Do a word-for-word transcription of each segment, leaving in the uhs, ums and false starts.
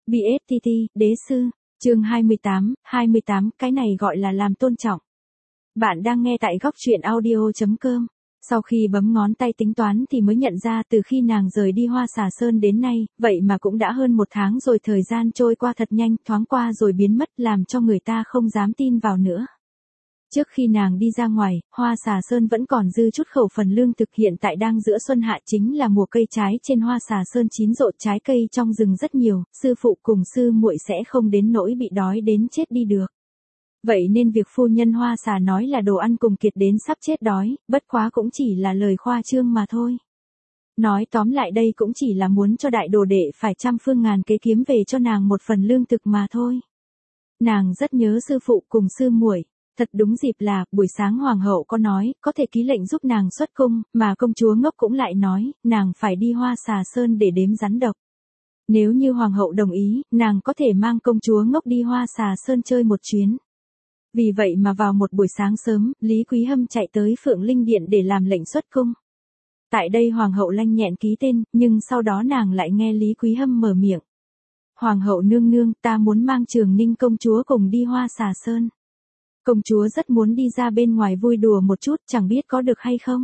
bê ét tê tê, đế sư, chương hai mươi tám, hai mươi tám, cái này gọi là làm tôn trọng. Bạn đang nghe tại góc truyện audio chấm com. Sau khi bấm ngón tay tính toán thì mới nhận ra từ khi nàng rời đi Hoa Xà Sơn đến nay, vậy mà cũng đã hơn một tháng rồi, thời gian trôi qua thật nhanh, thoáng qua rồi biến mất, làm cho người ta không dám tin vào nữa. Trước khi nàng đi ra ngoài, Hoa Xà Sơn vẫn còn dư chút khẩu phần lương thực, hiện tại đang giữa xuân hạ, chính là mùa cây trái trên Hoa Xà Sơn chín rộ, trái cây trong rừng rất nhiều, sư phụ cùng sư muội sẽ không đến nỗi bị đói đến chết đi được. Vậy nên việc phu nhân Hoa Xà nói là đồ ăn cùng kiệt đến sắp chết đói, bất quá cũng chỉ là lời khoa trương mà thôi. Nói tóm lại đây cũng chỉ là muốn cho đại đồ đệ phải trăm phương ngàn kế kiếm về cho nàng một phần lương thực mà thôi. Nàng rất nhớ sư phụ cùng sư muội. Thật đúng dịp là, buổi sáng hoàng hậu có nói, có thể ký lệnh giúp nàng xuất cung, mà công chúa ngốc cũng lại nói, nàng phải đi Hoa Xà Sơn để đếm rắn độc. Nếu như hoàng hậu đồng ý, nàng có thể mang công chúa ngốc đi Hoa Xà Sơn chơi một chuyến. Vì vậy mà vào một buổi sáng sớm, Lý Quý Hâm chạy tới Phượng Linh Điện để làm lệnh xuất cung. Tại đây hoàng hậu lanh nhẹn ký tên, nhưng sau đó nàng lại nghe Lý Quý Hâm mở miệng. Hoàng hậu nương nương, ta muốn mang Trường Ninh công chúa cùng đi Hoa Xà Sơn. Công chúa rất muốn đi ra bên ngoài vui đùa một chút, chẳng biết có được hay không.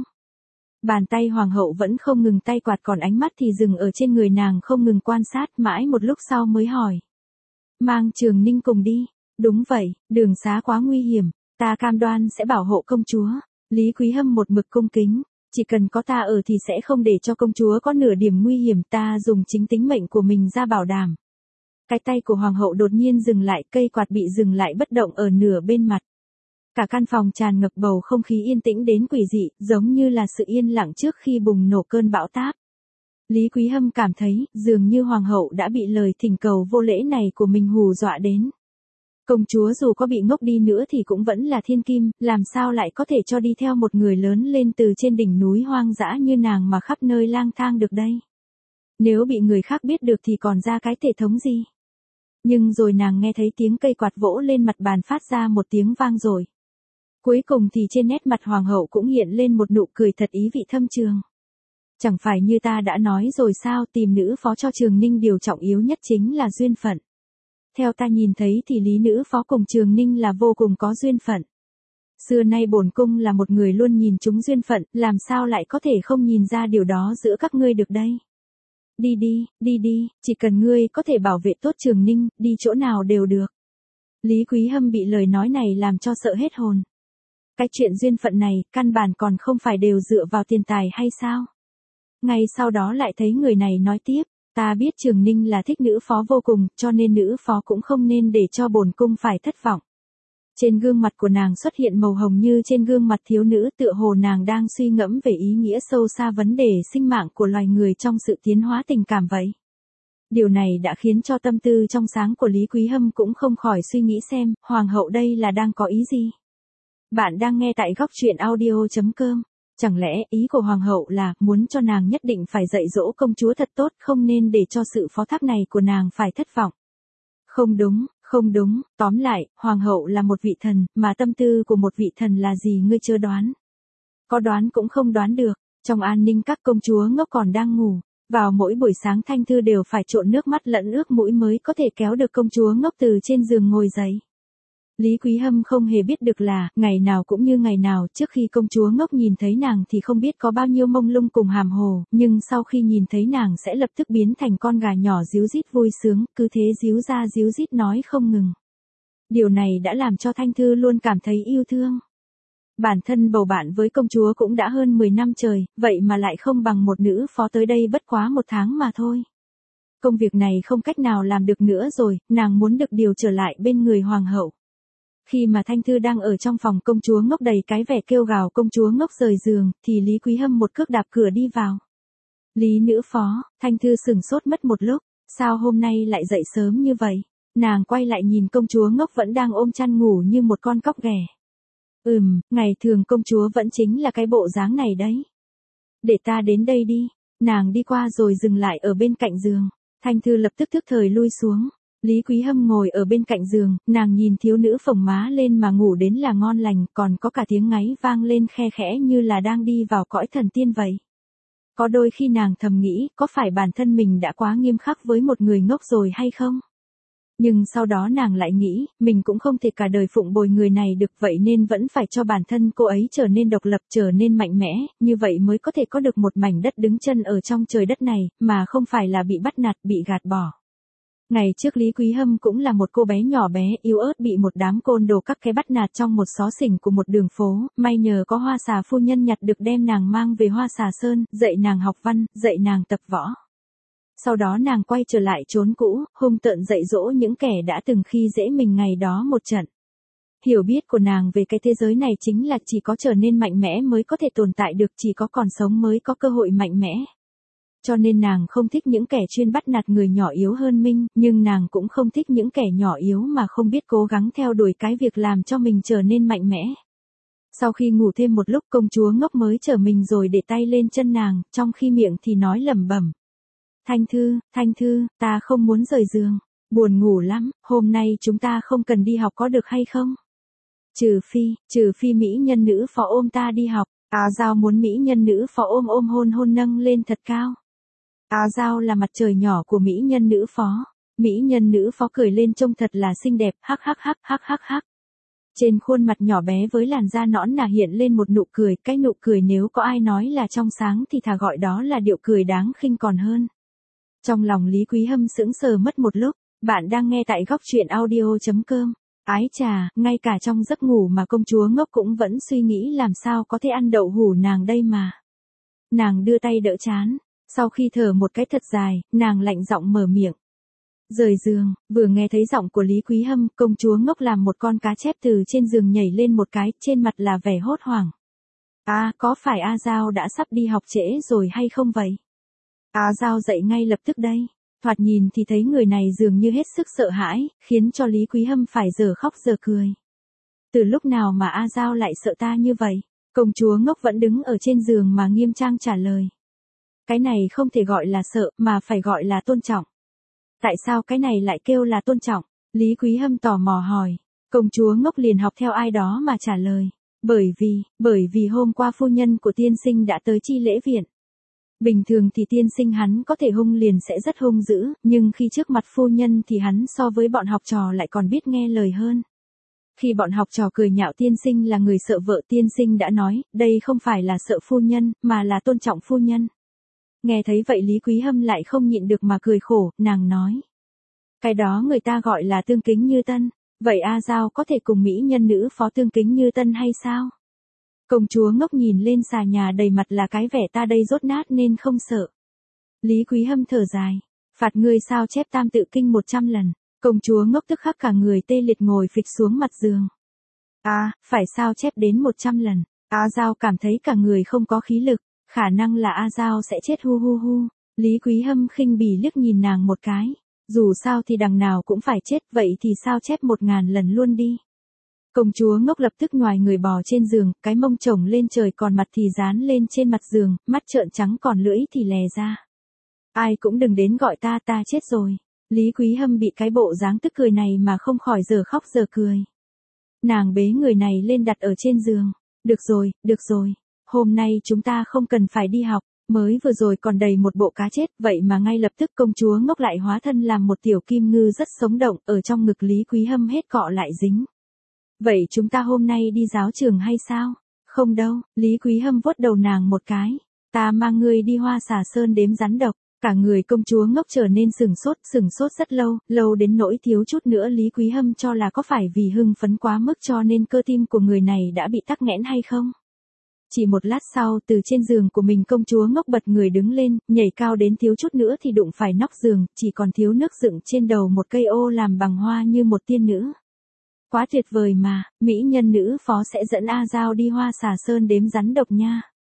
Bàn tay hoàng hậu vẫn không ngừng tay quạt, còn ánh mắt thì dừng ở trên người nàng không ngừng quan sát, mãi một lúc sau mới hỏi. Mang Trường Ninh cùng đi. Đúng vậy, đường xá quá nguy hiểm, ta cam đoan sẽ bảo hộ công chúa. Lý Quý Hâm một mực cung kính, chỉ cần có ta ở thì sẽ không để cho công chúa có nửa điểm nguy hiểm, ta dùng chính tính mệnh của mình ra bảo đảm. Cái tay của hoàng hậu đột nhiên dừng lại, cây quạt bị dừng lại bất động ở nửa bên mặt. Cả căn phòng tràn ngập bầu không khí yên tĩnh đến quỷ dị, giống như là sự yên lặng trước khi bùng nổ cơn bão táp. Lý Quý Hâm cảm thấy, dường như hoàng hậu đã bị lời thỉnh cầu vô lễ này của mình hù dọa đến. Công chúa dù có bị ngốc đi nữa thì cũng vẫn là thiên kim, làm sao lại có thể cho đi theo một người lớn lên từ trên đỉnh núi hoang dã như nàng mà khắp nơi lang thang được đây. Nếu bị người khác biết được thì còn ra cái thể thống gì. Nhưng rồi nàng nghe thấy tiếng cây quạt vỗ lên mặt bàn phát ra một tiếng vang rồi. Cuối cùng thì trên nét mặt hoàng hậu cũng hiện lên một nụ cười thật ý vị thâm trường. Chẳng phải như ta đã nói rồi sao, tìm nữ phó cho Trường Ninh điều trọng yếu nhất chính là duyên phận. Theo ta nhìn thấy thì Lý nữ phó cùng Trường Ninh là vô cùng có duyên phận. Xưa nay bổn cung là một người luôn nhìn trúng duyên phận, làm sao lại có thể không nhìn ra điều đó giữa các ngươi được đây. Đi đi, đi đi, chỉ cần ngươi có thể bảo vệ tốt Trường Ninh, đi chỗ nào đều được. Lý Quý Hâm bị lời nói này làm cho sợ hết hồn. Cái chuyện duyên phận này, căn bản còn không phải đều dựa vào tiền tài hay sao? Ngay sau đó lại thấy người này nói tiếp, ta biết Trường Ninh là thích nữ phó vô cùng, cho nên nữ phó cũng không nên để cho bổn cung phải thất vọng. Trên gương mặt của nàng xuất hiện màu hồng như trên gương mặt thiếu nữ, tựa hồ nàng đang suy ngẫm về ý nghĩa sâu xa vấn đề sinh mạng của loài người trong sự tiến hóa tình cảm vậy. Điều này đã khiến cho tâm tư trong sáng của Lý Quý Hâm cũng không khỏi suy nghĩ xem, hoàng hậu đây là đang có ý gì? Bạn đang nghe tại góc truyện audio chấm com. Chẳng lẽ ý của hoàng hậu là muốn cho nàng nhất định phải dạy dỗ công chúa thật tốt, không nên để cho sự phó thác này của nàng phải thất vọng? Không đúng, không đúng, tóm lại, hoàng hậu là một vị thần, mà tâm tư của một vị thần là gì ngươi chưa đoán? Có đoán cũng không đoán được, trong an ninh các công chúa ngốc còn đang ngủ, vào mỗi buổi sáng Thanh Thư đều phải trộn nước mắt lẫn ướt mũi mới có thể kéo được công chúa ngốc từ trên giường ngồi dậy. Lý Quý Hâm không hề biết được là, ngày nào cũng như ngày nào, trước khi công chúa ngốc nhìn thấy nàng thì không biết có bao nhiêu mông lung cùng hàm hồ, nhưng sau khi nhìn thấy nàng sẽ lập tức biến thành con gà nhỏ ríu rít vui sướng, cứ thế ríu ra ríu rít nói không ngừng. Điều này đã làm cho Thanh Thư luôn cảm thấy yêu thương. Bản thân bầu bạn với công chúa cũng đã hơn mười năm trời, vậy mà lại không bằng một nữ phó tới đây bất quá một tháng mà thôi. Công việc này không cách nào làm được nữa rồi, nàng muốn được điều trở lại bên người hoàng hậu. Khi mà Thanh Thư đang ở trong phòng công chúa ngốc đầy cái vẻ kêu gào công chúa ngốc rời giường, thì Lý Quý Hâm một cước đạp cửa đi vào. Lý nữ phó, Thanh Thư sửng sốt mất một lúc, sao hôm nay lại dậy sớm như vậy? Nàng quay lại nhìn công chúa ngốc vẫn đang ôm chăn ngủ như một con cóc ghẻ. Ừm, ngày thường công chúa vẫn chính là cái bộ dáng này đấy. Để ta đến đây đi, nàng đi qua rồi dừng lại ở bên cạnh giường. Thanh Thư lập tức thức thời lui xuống. Lý Quý Hâm ngồi ở bên cạnh giường, nàng nhìn thiếu nữ phồng má lên mà ngủ đến là ngon lành, còn có cả tiếng ngáy vang lên khe khẽ như là đang đi vào cõi thần tiên vậy. Có đôi khi nàng thầm nghĩ, có phải bản thân mình đã quá nghiêm khắc với một người ngốc rồi hay không? Nhưng sau đó nàng lại nghĩ, mình cũng không thể cả đời phụng bồi người này được, vậy nên vẫn phải cho bản thân cô ấy trở nên độc lập, trở nên mạnh mẽ, như vậy mới có thể có được một mảnh đất đứng chân ở trong trời đất này, mà không phải là bị bắt nạt, bị gạt bỏ. Ngày trước Lý Quý Hâm cũng là một cô bé nhỏ bé, yếu ớt bị một đám côn đồ các cái bắt nạt trong một xó xỉnh của một đường phố, may nhờ có Hoa Xà phu nhân nhặt được đem nàng mang về Hoa Xà Sơn, dạy nàng học văn, dạy nàng tập võ. Sau đó nàng quay trở lại chốn cũ, hung tợn dạy dỗ những kẻ đã từng khi dễ mình ngày đó một trận. Hiểu biết của nàng về cái thế giới này chính là chỉ có trở nên mạnh mẽ mới có thể tồn tại được, chỉ có còn sống mới có cơ hội mạnh mẽ. Cho nên nàng không thích những kẻ chuyên bắt nạt người nhỏ yếu hơn mình, nhưng nàng cũng không thích những kẻ nhỏ yếu mà không biết cố gắng theo đuổi cái việc làm cho mình trở nên mạnh mẽ. Sau khi ngủ thêm một lúc, công chúa ngốc mới trở mình rồi để tay lên chân nàng, trong khi miệng thì nói lẩm bẩm. Thanh Thư, Thanh Thư, ta không muốn rời giường, buồn ngủ lắm, hôm nay chúng ta không cần đi học có được hay không? Trừ phi, trừ phi mỹ nhân nữ phó ôm ta đi học, Á Giao muốn mỹ nhân nữ phó ôm ôm hôn hôn nâng lên thật cao. Á Giao là mặt trời nhỏ của mỹ nhân nữ phó, mỹ nhân nữ phó cười lên trông thật là xinh đẹp, hắc hắc hắc hắc hắc hắc. Trên khuôn mặt nhỏ bé với làn da nõn nà hiện lên một nụ cười, cái nụ cười nếu có ai nói là trong sáng thì thà gọi đó là điệu cười đáng khinh còn hơn. Trong lòng Lý Quý Hâm sững sờ mất một lúc, bạn đang nghe tại góc truyện audio chấm com. Ái chà, ngay cả trong giấc ngủ mà công chúa ngốc cũng vẫn suy nghĩ làm sao có thể ăn đậu hủ nàng đây mà. Nàng đưa tay đỡ chán, sau khi thở một cái thật dài, nàng lạnh giọng mở miệng. Rời giường, vừa nghe thấy giọng của Lý Quý Hâm, công chúa ngốc làm một con cá chép từ trên giường nhảy lên một cái, trên mặt là vẻ hốt hoảng. À, có phải A Giao đã sắp đi học trễ rồi hay không vậy? A Giao dậy ngay lập tức đây, thoạt nhìn thì thấy người này dường như hết sức sợ hãi, khiến cho Lý Quý Hâm phải giờ khóc giờ cười. Từ lúc nào mà A Giao lại sợ ta như vậy? Công chúa ngốc vẫn đứng ở trên giường mà nghiêm trang trả lời. Cái này không thể gọi là sợ, mà phải gọi là tôn trọng. Tại sao cái này lại kêu là tôn trọng? Lý Quý Hâm tò mò hỏi. Công chúa ngốc liền học theo ai đó mà trả lời. Bởi vì, bởi vì hôm qua phu nhân của tiên sinh đã tới chi lễ viện. Bình thường thì tiên sinh hắn có thể hung liền sẽ rất hung dữ, nhưng khi trước mặt phu nhân thì hắn so với bọn học trò lại còn biết nghe lời hơn. Khi bọn học trò cười nhạo tiên sinh là người sợ vợ, tiên sinh đã nói, đây không phải là sợ phu nhân, mà là tôn trọng phu nhân. Nghe thấy vậy Lý Quý Hâm lại không nhịn được mà cười khổ, nàng nói. Cái đó người ta gọi là tương kính như tân, vậy A Giao có thể cùng mỹ nhân nữ phó tương kính như tân hay sao? Công chúa ngốc nhìn lên xà nhà đầy mặt là cái vẻ ta đây rốt nát nên không sợ. Lý Quý Hâm thở dài, phạt ngươi sao chép tam tự kinh một trăm lần, công chúa ngốc tức khắc cả người tê liệt ngồi phịch xuống mặt giường. À, phải sao chép đến một trăm lần, A Giao cảm thấy cả người không có khí lực, khả năng là A Giao sẽ chết hu hu hu. Lý Quý Hâm khinh bỉ liếc nhìn nàng một cái, dù sao thì đằng nào cũng phải chết, vậy thì sao chép một ngàn lần luôn đi. Công chúa ngốc lập tức nhoài người bò trên giường, cái mông chồng lên trời còn mặt thì dán lên trên mặt giường, mắt trợn trắng còn lưỡi thì lè ra. Ai cũng đừng đến gọi ta, ta chết rồi. Lý Quý Hâm bị cái bộ dáng tức cười này mà không khỏi giờ khóc giờ cười. Nàng bế người này lên đặt ở trên giường. Được rồi, được rồi, hôm nay chúng ta không cần phải đi học, mới vừa rồi còn đầy một bộ cá chết, vậy mà ngay lập tức công chúa ngốc lại hóa thân làm một tiểu kim ngư rất sống động, ở trong ngực Lý Quý Hâm hết cọ lại dính. Vậy chúng ta hôm nay đi giáo trường hay sao? Không đâu, Lý Quý Hâm vuốt đầu nàng một cái. Ta mang ngươi đi Hoa Xà Sơn đếm rắn độc. Cả người công chúa ngốc trở nên sừng sốt, sừng sốt rất lâu, lâu đến nỗi thiếu chút nữa Lý Quý Hâm cho là có phải vì hưng phấn quá mức cho nên cơ tim của người này đã bị tắc nghẽn hay không? Chỉ một lát sau, từ trên giường của mình công chúa ngốc bật người đứng lên, nhảy cao đến thiếu chút nữa thì đụng phải nóc giường, chỉ còn thiếu nước dựng trên đầu một cây ô làm bằng hoa như một tiên nữ. Quá tuyệt vời mà, mỹ nhân nữ phó sẽ dẫn A Giao đi Hoa Xà Sơn đếm rắn độc nha.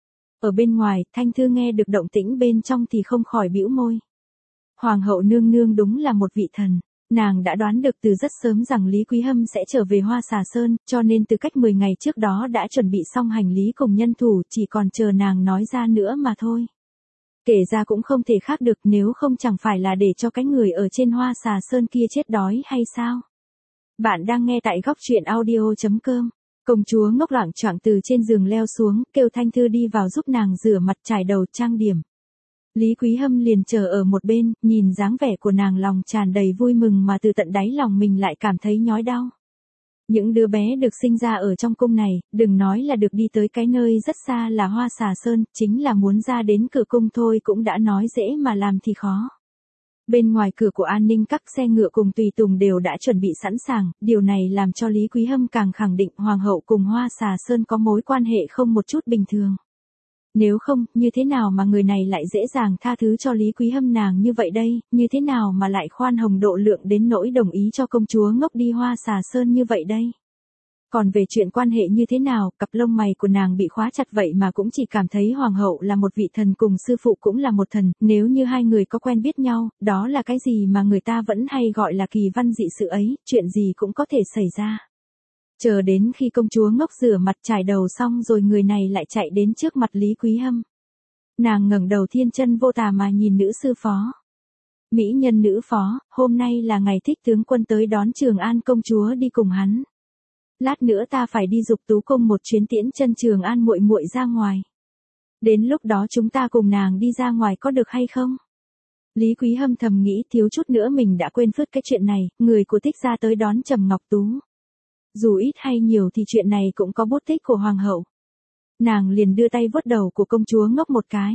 Ở bên ngoài, Thanh Thư nghe được động tĩnh bên trong thì không khỏi bĩu môi. Hoàng hậu nương nương đúng là một vị thần, nàng đã đoán được từ rất sớm rằng Lý Quý Hâm sẽ trở về Hoa Xà Sơn, cho nên từ cách mười ngày trước đó đã chuẩn bị xong hành lý cùng nhân thủ, chỉ còn chờ nàng nói ra nữa mà thôi. Kể ra cũng không thể khác được, nếu không chẳng phải là để cho cái người ở trên Hoa Xà Sơn kia chết đói hay sao? Bạn đang nghe tại góc truyện audio chấm com. Công chúa ngốc loạng choạng từ trên giường leo xuống, kêu Thanh Thư đi vào giúp nàng rửa mặt, chải đầu, trang điểm. Lý Quý Hâm liền chờ ở một bên, nhìn dáng vẻ của nàng lòng tràn đầy vui mừng mà từ tận đáy lòng mình lại cảm thấy nhói đau. Những đứa bé được sinh ra ở trong cung này, đừng nói là được đi tới cái nơi rất xa là Hoa Xà Sơn, chính là muốn ra đến cửa cung thôi cũng đã nói dễ mà làm thì khó. Bên ngoài cửa của an ninh các xe ngựa cùng tùy tùng đều đã chuẩn bị sẵn sàng, điều này làm cho Lý Quý Hâm càng khẳng định Hoàng hậu cùng Hoa Xà Sơn có mối quan hệ không một chút bình thường. Nếu không, như thế nào mà người này lại dễ dàng tha thứ cho Lý Quý Hâm nàng như vậy đây, như thế nào mà lại khoan hồng độ lượng đến nỗi đồng ý cho công chúa ngốc đi Hoa Xà Sơn như vậy đây. Còn về chuyện quan hệ như thế nào, cặp lông mày của nàng bị khóa chặt vậy mà cũng chỉ cảm thấy hoàng hậu là một vị thần cùng sư phụ cũng là một thần, nếu như hai người có quen biết nhau, đó là cái gì mà người ta vẫn hay gọi là kỳ văn dị sự ấy, chuyện gì cũng có thể xảy ra. Chờ đến khi công chúa ngốc rửa mặt chải đầu xong rồi người này lại chạy đến trước mặt Lý Quý Hâm. Nàng ngẩng đầu thiên chân vô tà mà nhìn nữ sư phó. Mỹ nhân nữ phó, hôm nay là ngày Thích tướng quân tới đón Trường An công chúa đi cùng hắn. Lát nữa ta phải đi Dục Tú cung một chuyến tiễn chân Trường An muội muội ra ngoài. Đến lúc đó chúng ta cùng nàng đi ra ngoài có được hay không? Lý Quý Hâm thầm nghĩ thiếu chút nữa mình đã quên phớt cái chuyện này, người của Thích gia tới đón Trầm Ngọc Tú. Dù ít hay nhiều thì chuyện này cũng có bút tích của hoàng hậu. Nàng liền đưa tay vuốt đầu của công chúa ngốc một cái.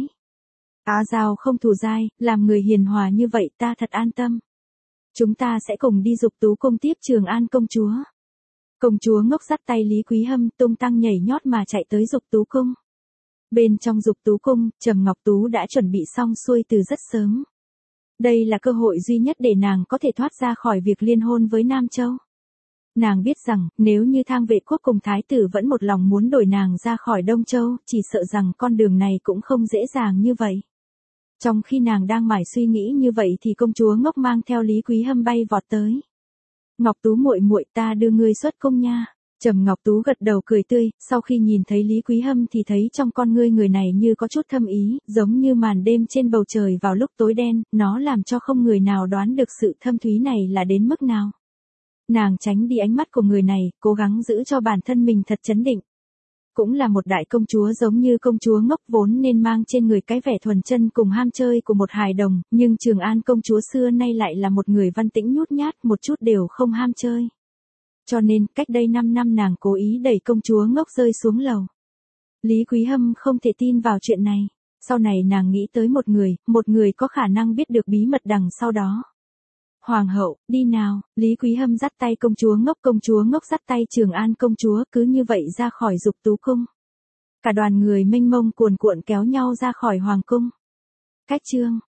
Á Giao không thù dai, làm người hiền hòa như vậy ta thật an tâm. Chúng ta sẽ cùng đi Dục Tú cung tiếp Trường An công chúa. Công chúa ngốc dắt tay Lý Quý Hâm tung tăng nhảy nhót mà chạy tới Dục Tú cung. Bên trong Dục Tú cung, Trầm Ngọc Tú đã chuẩn bị xong xuôi từ rất sớm. Đây là cơ hội duy nhất để nàng có thể thoát ra khỏi việc liên hôn với Nam Châu. Nàng biết rằng, nếu như Thang Vệ Quốc cùng Thái tử vẫn một lòng muốn đổi nàng ra khỏi Đông Châu, chỉ sợ rằng con đường này cũng không dễ dàng như vậy. Trong khi nàng đang mải suy nghĩ như vậy thì công chúa ngốc mang theo Lý Quý Hâm bay vọt tới. Ngọc Tú muội muội, ta đưa ngươi xuất cung nha. Trầm Ngọc Tú gật đầu cười tươi, sau khi nhìn thấy Lý Quý Hâm thì thấy trong con ngươi người này như có chút thâm ý, giống như màn đêm trên bầu trời vào lúc tối đen, nó làm cho không người nào đoán được sự thâm thúy này là đến mức nào. Nàng tránh đi ánh mắt của người này, cố gắng giữ cho bản thân mình thật trấn định. Cũng là một đại công chúa giống như công chúa ngốc vốn nên mang trên người cái vẻ thuần chân cùng ham chơi của một hài đồng, nhưng Trường An công chúa xưa nay lại là một người văn tĩnh nhút nhát, một chút đều không ham chơi. Cho nên, cách đây năm năm nàng cố ý đẩy công chúa ngốc rơi xuống lầu. Lý Quý Hâm không thể tin vào chuyện này. Sau này nàng nghĩ tới một người, một người có khả năng biết được bí mật đằng sau đó. Hoàng hậu, đi nào, Lý Quý Hâm dắt tay công chúa ngốc, công chúa ngốc dắt tay Trường An công chúa, cứ như vậy ra khỏi Dục Tú cung. Cả đoàn người mênh mông cuồn cuộn kéo nhau ra khỏi hoàng cung. Cách chương